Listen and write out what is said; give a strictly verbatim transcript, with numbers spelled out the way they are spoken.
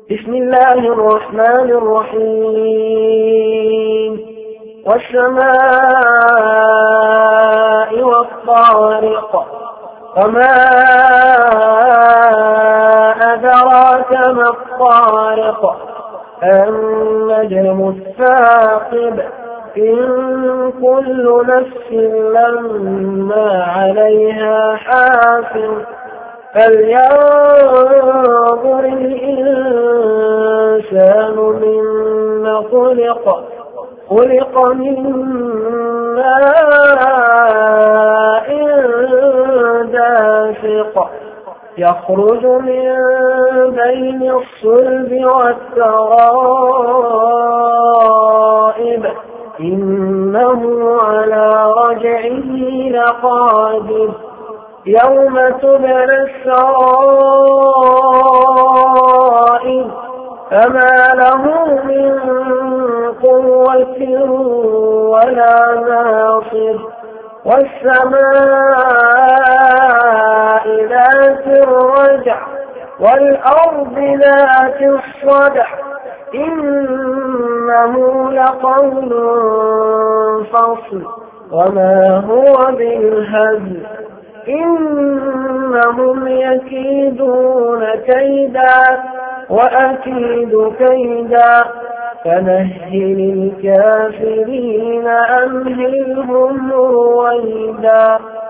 بسم الله الرحمن الرحيم والسماء والطارق وما أدراك ما الطارق النجم الثاقب إن كل نفس لما عليها حافظ فلينظر الإنسان مما خلق خلق من ماء دافق يخرج من بين الصلب والترائب إنه على رجعه لقادر يوم تبلى السرائر فما له من قوة ولا ناصر والسماء ذات الرجع والأرض ذات الصدع إنه لقول فصل وما هو بالهزل إنهم يكيدون كيدا وأكيد كيدا فمهل الكافرين أمهلهم رويدا.